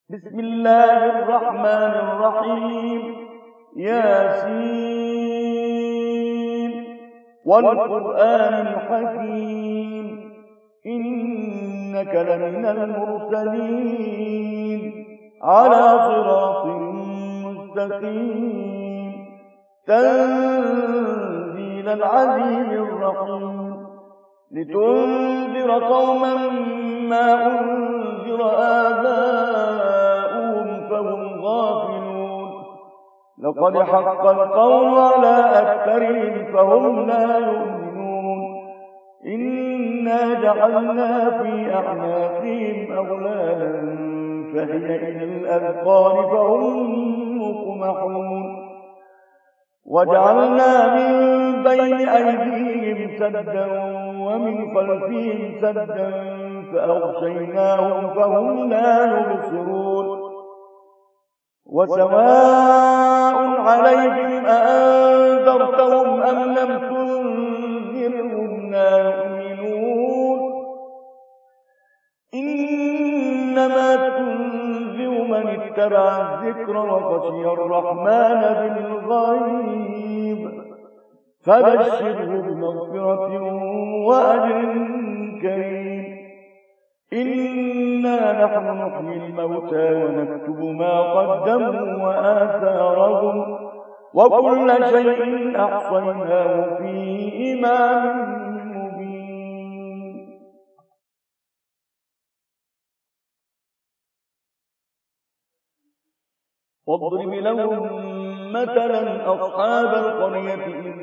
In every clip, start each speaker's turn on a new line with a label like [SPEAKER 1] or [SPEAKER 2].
[SPEAKER 1] بسم الله الرحمن الرحيم. ياسين والقرآن الحكيم إنك لمن المرسلين على صراط مستقيم تنزيل العزيز الرحيم لتنذر قوما ما أنذر آباؤهم فهم غافلون لقد حق القول على أكثرهم فهم لا يؤمنون إنا جعلنا في أعناقهم أغلالا فهي إلى الأذقان فهم مقمحون وجعلنا من بين أيديهم سدا ومن خلفهم سدا فأغشيناهم فهم لا يبصرون وسواء عليهم أأنذرتهم أم لم تنذرهم لا يؤمنون إنما تنذر من اتبع الذكر وخشي الرحمن بالغيب فبشره بمغفرة وأجر كريم إنا نحن نحيي الموتى ونكتب ما قدموا وآثارهم وكل شيء أحصيناه في إمام مبين. واضرب لهم مثلا أصحاب القرية إذ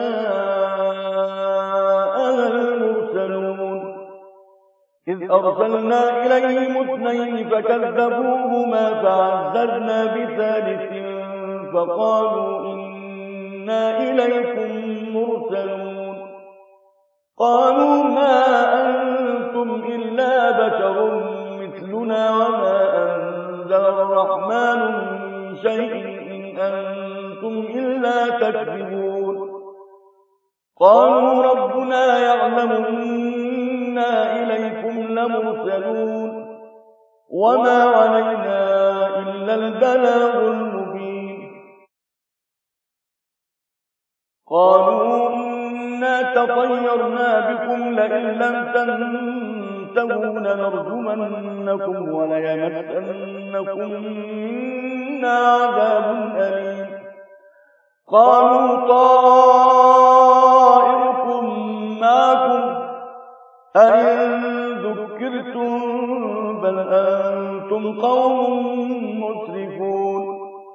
[SPEAKER 1] جاءها المرسلون إذ أرسلنا إليهم اثنين فكذبوهما فعززنا بثالث فقالوا إنا إليكم مرسلون قالوا ما أنتم إلا بشر مثلنا وما أنزل الرحمن من شيء إن أنتم إلا تكذبون قالوا ربنا يعلم إنا إليكم لمرسلون وما علينا إلا البلاغ المبين قالوا إنا تطيرنا بكم لئن لم تنتهوا لنرجمنكم وليمسنكم منا عذاب أليم قالوا طائركم معكم أئن ذكرتم بل أنتم قوم مسرفون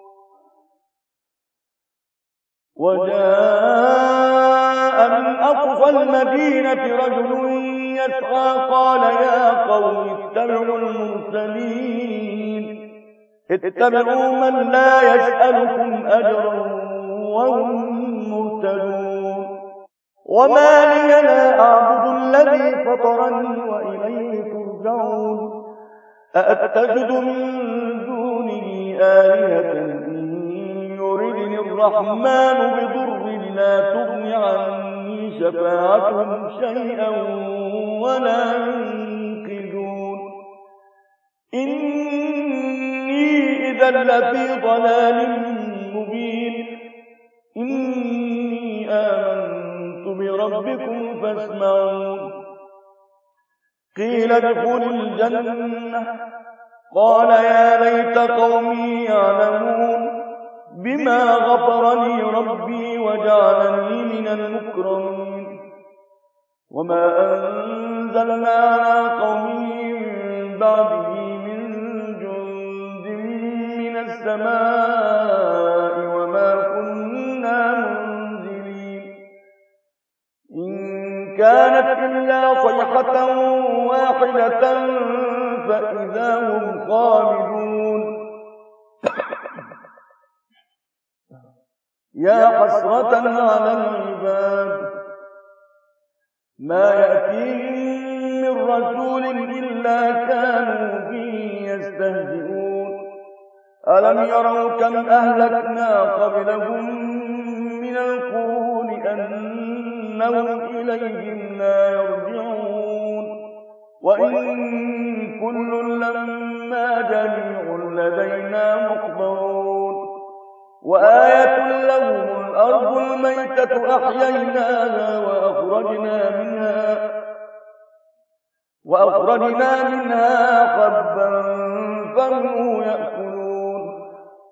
[SPEAKER 1] وجاء من أقصى المدينة رجل يسعى قال يا قوم اتبعوا المرسلين اتبعوا من لا يسألكم أجرا وهم مهتدون وما لي لا أعبد الذي فطرني وإليه ترجعون أأتخذ من دونه آلهة إن يردني الرحمن بضر لا تغن عني شفاعتهم شيئا ولا ينقذون إني إذا لفي ضلال مبين إني آمنت بربكم فاسمعون قيل ادخل الجنة قال يا ليت قومي يعلمون بما غفر لي ربي وجعلني من المكرمين وما أنزلنا على قومه من بعده من جند من السماء وما كنا منزلين إن كانت إلا صيحة واحدة فإذا هم خامدون يا حسرة على العباد ما يأتيهم من رسول إلا كانوا به يستهزئون ألم يروا كم أهلكنا قبلهم من القرون أنهم إليهم لا يرجعون وإن كل لما جميع وآية لهم الأرض الميتة أحييناها وأخرجنا منها حبا فمنه يأكلون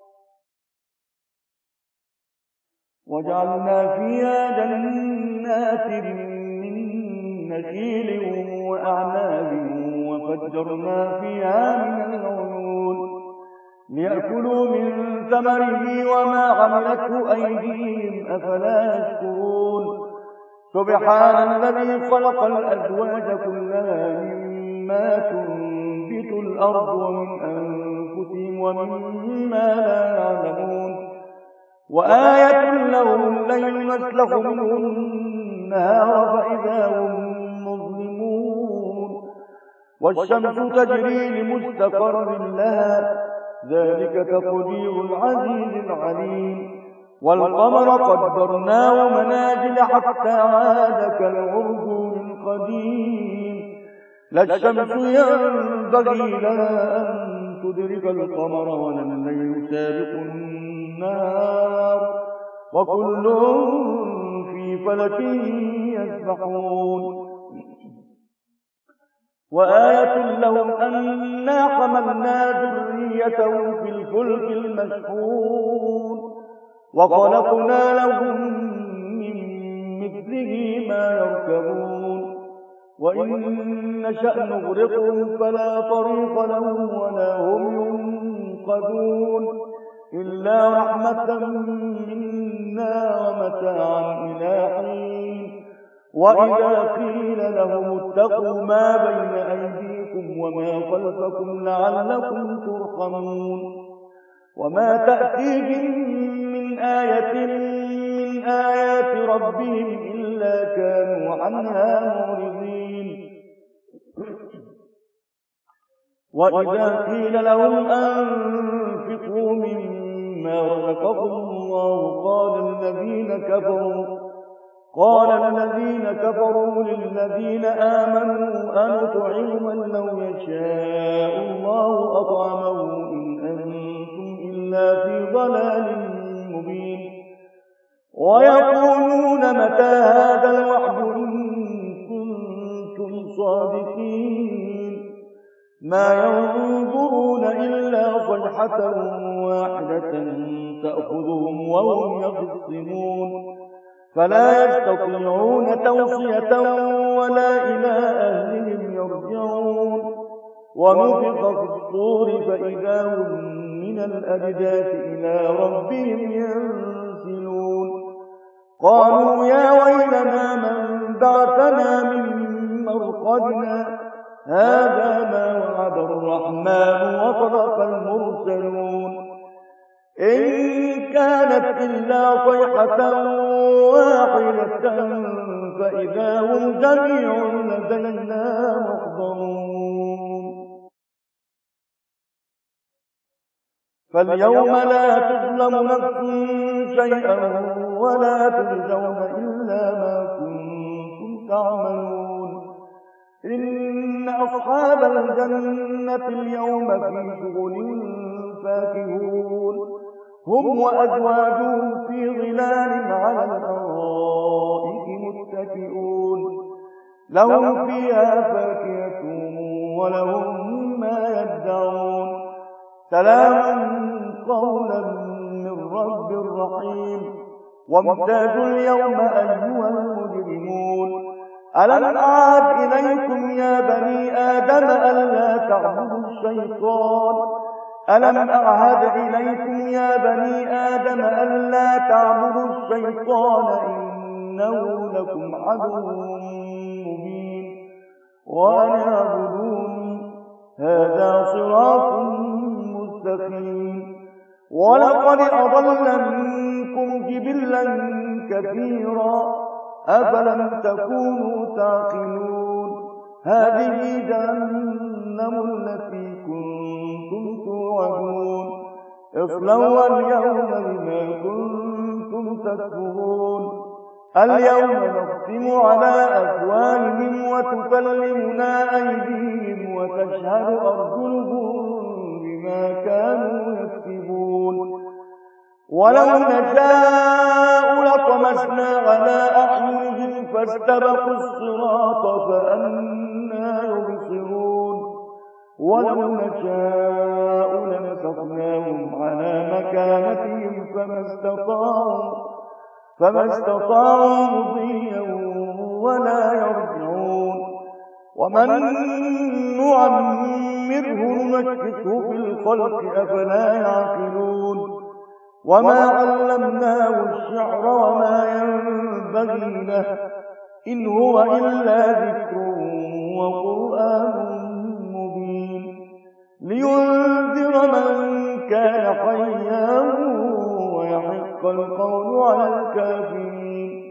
[SPEAKER 1] وجعلنا فيها جنات من نخيل وأعناب وفجرنا فيها من العيون ليأكلوا من ثمره وما عملته أيديهم أفلا يشكرون سبحان الذي خلق الأزواج كلها مما تنبت الأرض ومن أنفسهم ومما لا يعلمون وآية لهم الليل نسلخ منه النهار فإذا هم مظلمون والشمس تجري لمستقر لها ذلك تقدير العزيز العليم والقمر قدرناه منازل حتى عاد كالعرجون القديم لا الشمس ينبغي لها أن تدرك القمر ولا الليل سابق النهار وكل في فلك يسبحون وآية لهم أنا حملنا ذريتهم في الفلك المشحون وخلقنا لهم من مثله ما يركبون وإن نشأ نغرقهم فلا طريق لهم ولا هم ينقذون إلا رحمة منا ومتاعا إلى حين وإذا قيل لهم اتقوا ما بين أيديكم وما خلفكم لعلكم ترحمون وما تأتيهم من آية من آيات ربهم إلا كانوا عنها معرضين وإذا قيل لهم أنفقوا مما رزقكم الله قال الذين كفروا للذين آمنوا أنطعم من لو يشاء الله أطعمه إن أنتم إلا في ضلال مبين ويقولون متى هذا الوعد إن كنتم صادقين ما ينظرون إلا صيحة واحدة تأخذهم وهم يخصمون فلا يستطيعون توصية ولا إلى أهلهم يرجعون ونفخ في الصور فإذا هم من الأجداث إلى ربهم ينسلون قالوا يا ويلنا من بعثنا من مرقدنا هذا ما وعد الرحمن وصدق المرسلون إن كانت إلا صيحة واحدة فإذا هم جميع لدينا محضرون فاليوم لا تظلم نفس شيئا ولا تجزون إلا ما كنتم تعملون إن أصحاب الجنة اليوم في شغل فاكهون هم وأزواجهم في ظلال على الأرائك متكئون لهم فيها فاكهة ولهم ما يدعون سلام قولا من رب رحيم وامتازوا اليوم أيها المجرمون ألم أعهد إليكم يا بني آدم ألا تعبدوا الشيطان ألم أعهد إليكم يا بني آدم ألا تعبدوا الشيطان إنه لكم عدو مبين وأن اعبدون هذا صراط مستقيم ولقد أضل منكم جبلا كثيرا أفلم تكونوا تعقلون هذه جهنم التي كنتم توعدون اصلوها اليوم بما كنتم تكفرون اليوم نختم على أفواههم وتكلمنا أيديهم وتشهد أرجلهم بما كانوا يكسبون ولو نشاء لطمسنا على أعينهم فاستبقوا الصراط فأنى يبصرون ولو نشاء لمسخناهم على مكانتهم فما استطاعوا مضيا ولا يرجعون ومن نعمره نمكثه في الخلق أفلا يعقلون وما علمناه الشعر وما ينبغي له إن هو إلا ذكر وقرآن مبين لينذر من كان حيا ويحق القول على الكافرين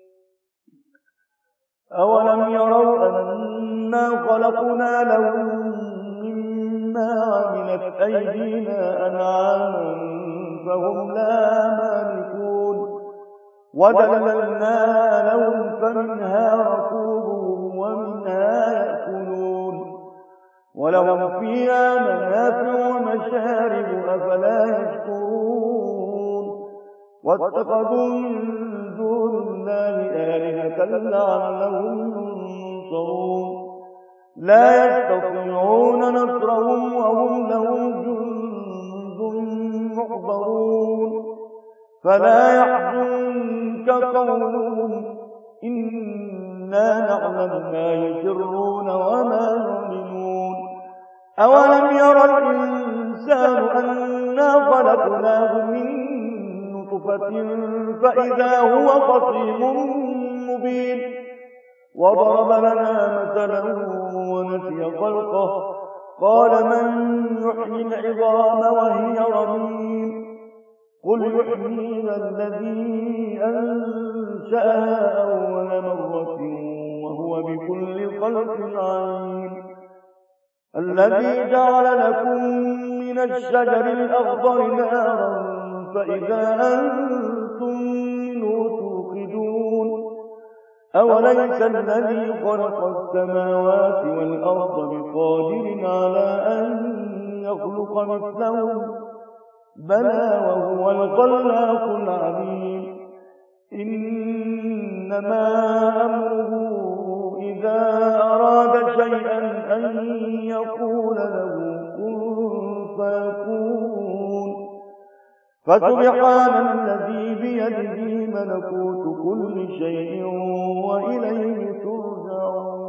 [SPEAKER 1] أولم يروا أنا خلقنا لهم مما عملت أيدينا أنعاما فهم لا مالكون وذللناها لهم فمنها ركوبهم ومنها يأكلون ولهم فيها منافع ومشارب أفلا يشكرون واتخذوا من دون الله آلهة لعلهم ينصرون لا يستطيعون نصرهم وهم لهم جند محضرون فلا يحزنك قولهم إنا نعلم ما يسرون وما يعلنون أولم ير الإنسان أنا خلقناه من نطفة فإذا هو خصيم مبين وضرب لنا مثلا ونسي خلقه قال من يحيي العظام وهي رميم قل يحييها الذي أنشأها أول مرة وهو بكل خلق عليم الذي جعل لكم من الشجر الأخضر نارا فإذا أنتم منه توقدون أوليس الذي خلق السماوات والأرض بقادر على أن يخلق مثلهم بلى وهو الخلاق العليم إنما أمره إذا أراد شيئا أن يقول له كن فيكون فسبحان الذي بيده ملكوت كل شيء وإليه ترجعون